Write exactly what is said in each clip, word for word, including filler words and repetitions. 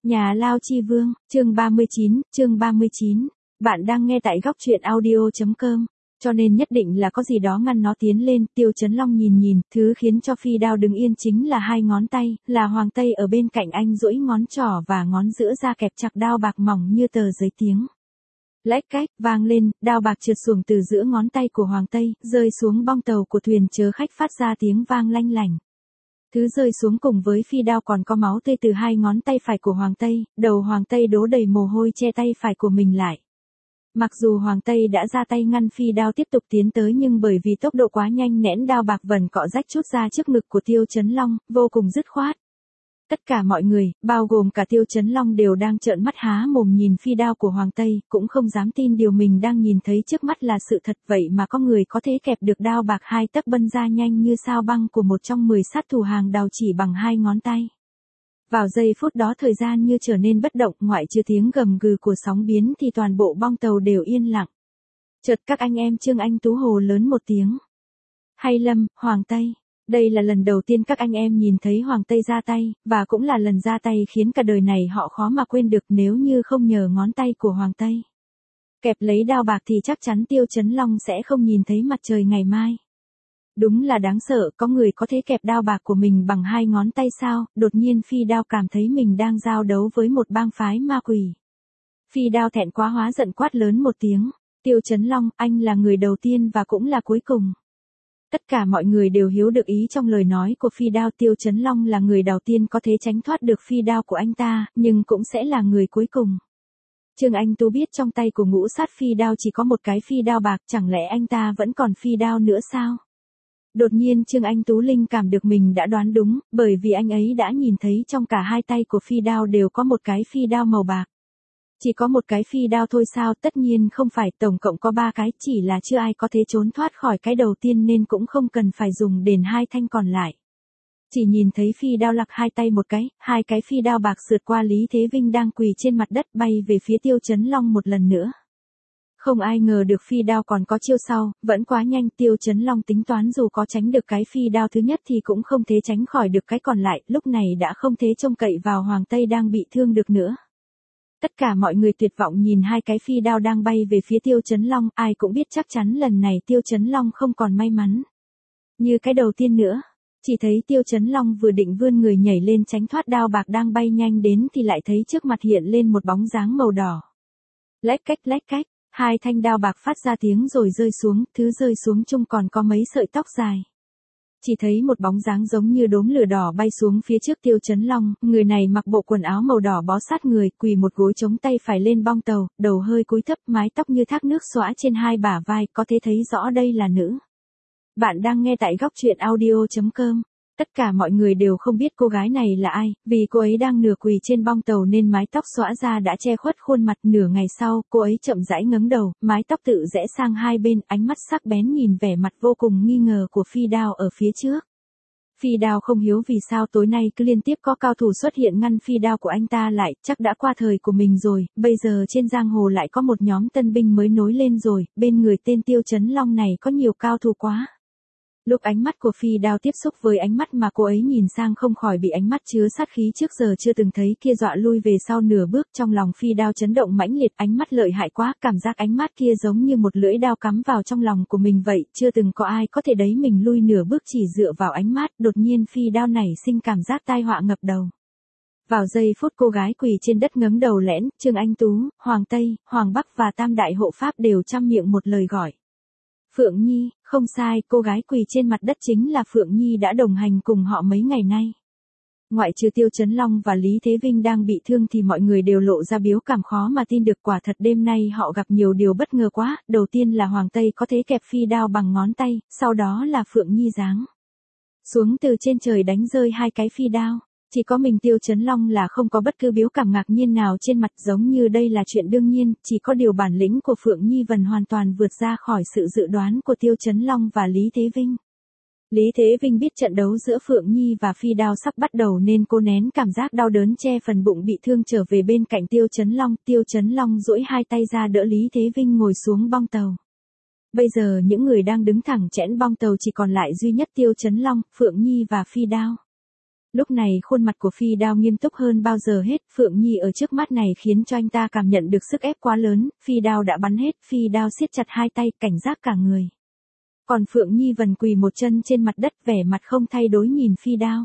Nhà Lao Chi Vương, chương ba mươi chín, chương ba mươi chín. Bạn đang nghe tại góc truyện audio chấm com. Cho nên nhất định là có gì đó ngăn nó tiến lên. Tiêu Chấn Long nhìn nhìn, thứ khiến cho phi đao đứng yên chính là hai ngón tay, là Hoàng Tây ở bên cạnh anh duỗi ngón trỏ và ngón giữa ra kẹp chặt đao bạc mỏng như tờ giấy tiếng. Lách cách, vang lên, đao bạc trượt xuồng từ giữa ngón tay của Hoàng Tây, rơi xuống bong tàu của thuyền chở khách phát ra tiếng vang lanh lảnh. Thứ rơi xuống cùng với phi đao còn có máu tươi từ hai ngón tay phải của Hoàng Tây, đầu Hoàng Tây đổ đầy mồ hôi che tay phải của mình lại. Mặc dù Hoàng Tây đã ra tay ngăn phi đao tiếp tục tiến tới nhưng bởi vì tốc độ quá nhanh nẽn đao bạc vần cọ rách chút ra trước ngực của Tiêu Chấn Long, vô cùng dứt khoát. Tất cả mọi người, bao gồm cả Tiêu Chấn Long đều đang trợn mắt há mồm nhìn phi đao của Hoàng Tây, cũng không dám tin điều mình đang nhìn thấy trước mắt là sự thật vậy mà có người có thể kẹp được đao bạc hai tấc bân ra nhanh như sao băng của một trong mười sát thủ hàng đầu chỉ bằng hai ngón tay. Vào giây phút đó thời gian như trở nên bất động, ngoại trừ tiếng gầm gừ của sóng biến thì toàn bộ bong tàu đều yên lặng. Chợt các anh em Trương Anh Tú hồ lớn một tiếng. Hay Lâm, Hoàng Tây. Đây là lần đầu tiên các anh em nhìn thấy Hoàng Tây ra tay, và cũng là lần ra tay khiến cả đời này họ khó mà quên được nếu như không nhờ ngón tay của Hoàng Tây. Kẹp lấy đao bạc thì chắc chắn Tiêu Chấn Long sẽ không nhìn thấy mặt trời ngày mai. Đúng là đáng sợ, có người có thể kẹp đao bạc của mình bằng hai ngón tay sao? Đột nhiên phi đao cảm thấy mình đang giao đấu với một bang phái ma quỷ. Phi đao thẹn quá hóa giận quát lớn một tiếng. Tiêu Chấn Long, anh là người đầu tiên và cũng là cuối cùng. Tất cả mọi người đều hiểu được ý trong lời nói của phi đao. Tiêu Chấn Long là người đầu tiên có thể tránh thoát được phi đao của anh ta, nhưng cũng sẽ là người cuối cùng. Trương Anh Tú biết trong tay của ngũ sát phi đao chỉ có một cái phi đao bạc, chẳng lẽ anh ta vẫn còn phi đao nữa sao? Đột nhiên Trương Anh Tú linh cảm được mình đã đoán đúng, bởi vì anh ấy đã nhìn thấy trong cả hai tay của phi đao đều có một cái phi đao màu bạc. Chỉ có một cái phi đao thôi sao? Tất nhiên không phải, tổng cộng có ba cái, chỉ là chưa ai có thể trốn thoát khỏi cái đầu tiên nên cũng không cần phải dùng đến hai thanh còn lại. Chỉ nhìn thấy phi đao lặc hai tay một cái, hai cái phi đao bạc sượt qua Lý Thế Vinh đang quỳ trên mặt đất bay về phía Tiêu Chấn Long một lần nữa. Không ai ngờ được phi đao còn có chiêu sau, vẫn quá nhanh. Tiêu Chấn Long tính toán dù có tránh được cái phi đao thứ nhất thì cũng không thể tránh khỏi được cái còn lại, lúc này đã không thể trông cậy vào Hoàng Tây đang bị thương được nữa. Tất cả mọi người tuyệt vọng nhìn hai cái phi đao đang bay về phía Tiêu Chấn Long, ai cũng biết chắc chắn lần này Tiêu Chấn Long không còn may mắn như cái đầu tiên nữa. Chỉ thấy Tiêu Chấn Long vừa định vươn người nhảy lên tránh thoát đao bạc đang bay nhanh đến thì lại thấy trước mặt hiện lên một bóng dáng màu đỏ. Lách cách lách cách, hai thanh đao bạc phát ra tiếng rồi rơi xuống, thứ rơi xuống chung còn có mấy sợi tóc dài. Chỉ thấy một bóng dáng giống như đốm lửa đỏ bay xuống phía trước Tiêu Chấn Long, người này mặc bộ quần áo màu đỏ bó sát người, quỳ một gối chống tay phải lên bong tàu, đầu hơi cúi thấp, mái tóc như thác nước xõa trên hai bả vai, có thể thấy rõ đây là nữ. Bạn đang nghe tại góc truyện audio chấm com. Tất cả mọi người đều không biết cô gái này là ai, vì cô ấy đang nửa quỳ trên bong tàu nên mái tóc xõa ra đã che khuất khuôn mặt. Nửa ngày sau, cô ấy chậm rãi ngẩng đầu, mái tóc tự rẽ sang hai bên, ánh mắt sắc bén nhìn vẻ mặt vô cùng nghi ngờ của phi đao ở phía trước. Phi đao không hiểu vì sao tối nay cứ liên tiếp có cao thủ xuất hiện ngăn phi đao của anh ta lại, chắc đã qua thời của mình rồi, bây giờ trên giang hồ lại có một nhóm tân binh mới nối lên rồi, bên người tên Tiêu Chấn Long này có nhiều cao thủ quá. Lúc ánh mắt của phi đao tiếp xúc với ánh mắt mà cô ấy nhìn sang không khỏi bị ánh mắt chứa sát khí trước giờ chưa từng thấy kia dọa lui về sau nửa bước. Trong lòng phi đao chấn động mãnh liệt, ánh mắt lợi hại quá, cảm giác ánh mắt kia giống như một lưỡi đao cắm vào trong lòng của mình vậy, chưa từng có ai có thể đẩy mình lui nửa bước chỉ dựa vào ánh mắt. Đột nhiên phi đao nảy sinh cảm giác tai họa ngập đầu. Vào giây phút cô gái quỳ trên đất ngẩng đầu lẽn, Trương Anh Tú, Hoàng Tây, Hoàng Bắc và Tam Đại Hộ Pháp đều trăm miệng một lời gọi. Phượng Nhi, không sai, cô gái quỳ trên mặt đất chính là Phượng Nhi đã đồng hành cùng họ mấy ngày nay. Ngoại trừ Tiêu Chấn Long và Lý Thế Vinh đang bị thương thì mọi người đều lộ ra biểu cảm khó mà tin được, quả thật đêm nay họ gặp nhiều điều bất ngờ quá. Đầu tiên là Hoàng Tây có thể kẹp phi đao bằng ngón tay, sau đó là Phượng Nhi giáng xuống từ trên trời đánh rơi hai cái phi đao. Chỉ có mình Tiêu Chấn Long là không có bất cứ biểu cảm ngạc nhiên nào trên mặt, giống như đây là chuyện đương nhiên, chỉ có điều bản lĩnh của Phượng Nhi Vân hoàn toàn vượt ra khỏi sự dự đoán của Tiêu Chấn Long và Lý Thế Vinh. Lý Thế Vinh biết trận đấu giữa Phượng Nhi và phi đao sắp bắt đầu nên cô nén cảm giác đau đớn che phần bụng bị thương trở về bên cạnh Tiêu Chấn Long. Tiêu Chấn Long duỗi hai tay ra đỡ Lý Thế Vinh ngồi xuống bong tàu. Bây giờ những người đang đứng thẳng chẽn bong tàu chỉ còn lại duy nhất Tiêu Chấn Long, Phượng Nhi và phi đao. Lúc này khuôn mặt của Phi Đao nghiêm túc hơn bao giờ hết, Phượng Nhi ở trước mắt này khiến cho anh ta cảm nhận được sức ép quá lớn, Phi Đao đã bắn hết, Phi Đao siết chặt hai tay, cảnh giác cả người. Còn Phượng Nhi vần quỳ một chân trên mặt đất, vẻ mặt không thay đổi nhìn Phi Đao.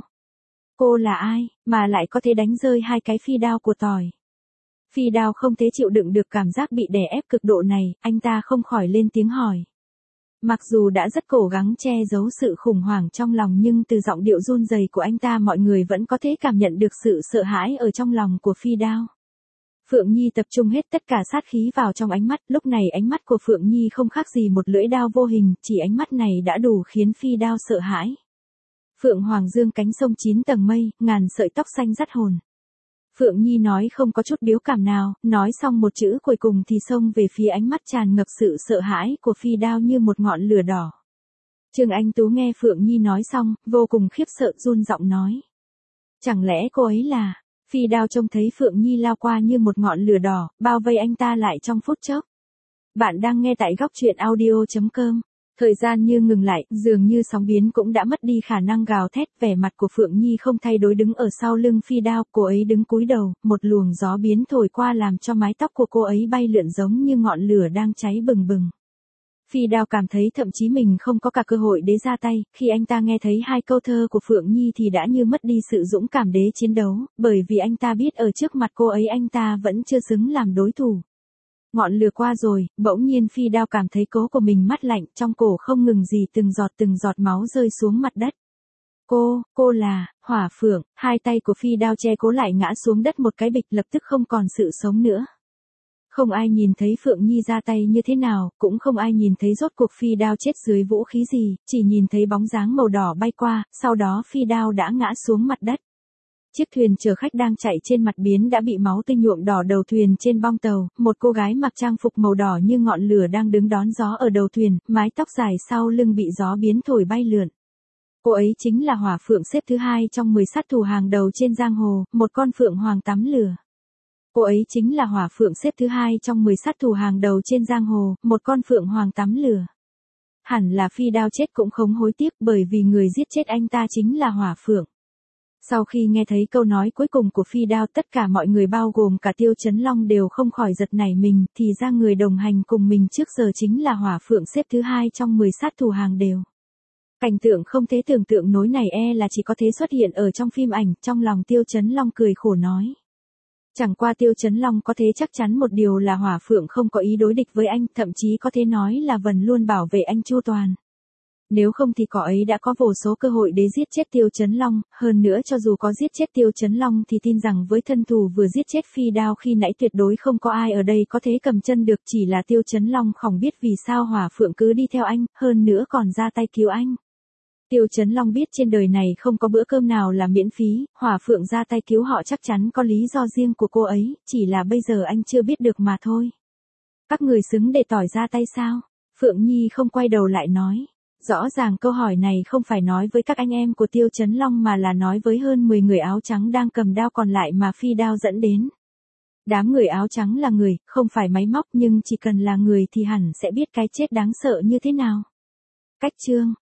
Cô là ai, mà lại có thể đánh rơi hai cái phi đao của tỏi? Phi Đao không thể chịu đựng được cảm giác bị đè ép cực độ này, anh ta không khỏi lên tiếng hỏi. Mặc dù đã rất cố gắng che giấu sự khủng hoảng trong lòng nhưng từ giọng điệu run rẩy của anh ta mọi người vẫn có thể cảm nhận được sự sợ hãi ở trong lòng của Phi Đao. Phượng Nhi tập trung hết tất cả sát khí vào trong ánh mắt, lúc này ánh mắt của Phượng Nhi không khác gì một lưỡi đao vô hình, chỉ ánh mắt này đã đủ khiến Phi Đao sợ hãi. Phượng Hoàng dương cánh sông chín tầng mây, ngàn sợi tóc xanh dắt hồn. Phượng Nhi nói không có chút biếu cảm nào, nói xong một chữ cuối cùng thì xông về phía ánh mắt tràn ngập sự sợ hãi của Phi Đao như một ngọn lửa đỏ. Trương Anh Tú nghe Phượng Nhi nói xong, vô cùng khiếp sợ run giọng nói. Chẳng lẽ cô ấy là... Phi Đao trông thấy Phượng Nhi lao qua như một ngọn lửa đỏ, bao vây anh ta lại trong phút chốc. Bạn đang nghe tại góc truyện audio chấm com. Thời gian như ngừng lại, dường như sóng biến cũng đã mất đi khả năng gào thét, vẻ mặt của Phượng Nhi không thay đổi đứng ở sau lưng Phi Đao, cô ấy đứng cúi đầu, một luồng gió biến thổi qua làm cho mái tóc của cô ấy bay lượn giống như ngọn lửa đang cháy bừng bừng. Phi Đao cảm thấy thậm chí mình không có cả cơ hội để ra tay, khi anh ta nghe thấy hai câu thơ của Phượng Nhi thì đã như mất đi sự dũng cảm để chiến đấu, bởi vì anh ta biết ở trước mặt cô ấy anh ta vẫn chưa xứng làm đối thủ. Ngọn lửa qua rồi, bỗng nhiên Phi Đao cảm thấy cố của mình mát lạnh, trong cổ không ngừng gì từng giọt từng giọt máu rơi xuống mặt đất. Cô, cô là, Hỏa Phượng, hai tay của Phi Đao che cố lại ngã xuống đất một cái bịch lập tức không còn sự sống nữa. Không ai nhìn thấy Phượng Nhi ra tay như thế nào, cũng không ai nhìn thấy rốt cuộc Phi Đao chết dưới vũ khí gì, chỉ nhìn thấy bóng dáng màu đỏ bay qua, sau đó Phi Đao đã ngã xuống mặt đất. Chiếc thuyền chở khách đang chạy trên mặt biển đã bị máu tươi nhuộm đỏ đầu thuyền trên bong tàu, một cô gái mặc trang phục màu đỏ như ngọn lửa đang đứng đón gió ở đầu thuyền, mái tóc dài sau lưng bị gió biến thổi bay lượn. Cô ấy chính là Hỏa Phượng xếp thứ hai trong mười sát thủ hàng đầu trên giang hồ, một con phượng hoàng tắm lửa. Cô ấy chính là Hỏa Phượng xếp thứ hai trong mười sát thủ hàng đầu trên giang hồ, một con phượng hoàng tắm lửa. Hẳn là Phi Đao chết cũng không hối tiếc bởi vì người giết chết anh ta chính là Hỏa Phượng. Sau khi nghe thấy câu nói cuối cùng của Phi Đao tất cả mọi người bao gồm cả Tiêu Chấn Long đều không khỏi giật nảy mình, thì ra người đồng hành cùng mình trước giờ chính là Hỏa Phượng xếp thứ hai trong mười sát thủ hàng đều. Cảnh tượng không thể tưởng tượng nổi này e là chỉ có thể xuất hiện ở trong phim ảnh, trong lòng Tiêu Chấn Long cười khổ nói. Chẳng qua Tiêu Chấn Long có thể chắc chắn một điều là Hỏa Phượng không có ý đối địch với anh, thậm chí có thể nói là Vân luôn bảo vệ anh chu toàn. Nếu không thì cậu ấy đã có vô số cơ hội để giết chết Tiêu Chấn Long, hơn nữa cho dù có giết chết Tiêu Chấn Long thì tin rằng với thân thủ vừa giết chết Phi Đao khi nãy tuyệt đối không có ai ở đây có thể cầm chân được, chỉ là Tiêu Chấn Long không biết vì sao Hỏa Phượng cứ đi theo anh, hơn nữa còn ra tay cứu anh. Tiêu Chấn Long biết trên đời này không có bữa cơm nào là miễn phí, Hỏa Phượng ra tay cứu họ chắc chắn có lý do riêng của cô ấy, chỉ là bây giờ anh chưa biết được mà thôi. Các người xứng để tỏi ra tay sao? Phượng Nhi không quay đầu lại nói. Rõ ràng câu hỏi này không phải nói với các anh em của Tiêu Chấn Long mà là nói với hơn mười người áo trắng đang cầm đao còn lại mà Phi Đao dẫn đến. Đám người áo trắng là người, không phải máy móc nhưng chỉ cần là người thì hẳn sẽ biết cái chết đáng sợ như thế nào. Cách chương